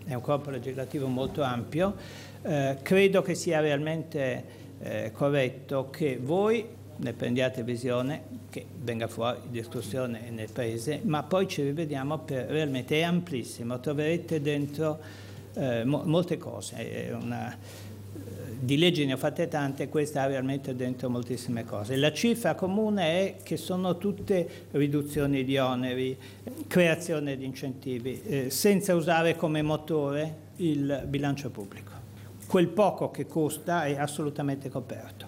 è un corpo legislativo molto ampio. Credo che sia realmente corretto che voi ne prendiate visione, che venga fuori discussione nel Paese, ma poi ci rivediamo per realmente, è amplissimo, troverete dentro molte cose, di leggi ne ho fatte tante, questa ha realmente dentro moltissime cose. La cifra comune è che sono tutte riduzioni di oneri, creazione di incentivi, senza usare come motore il bilancio pubblico. Quel poco che costa è assolutamente coperto.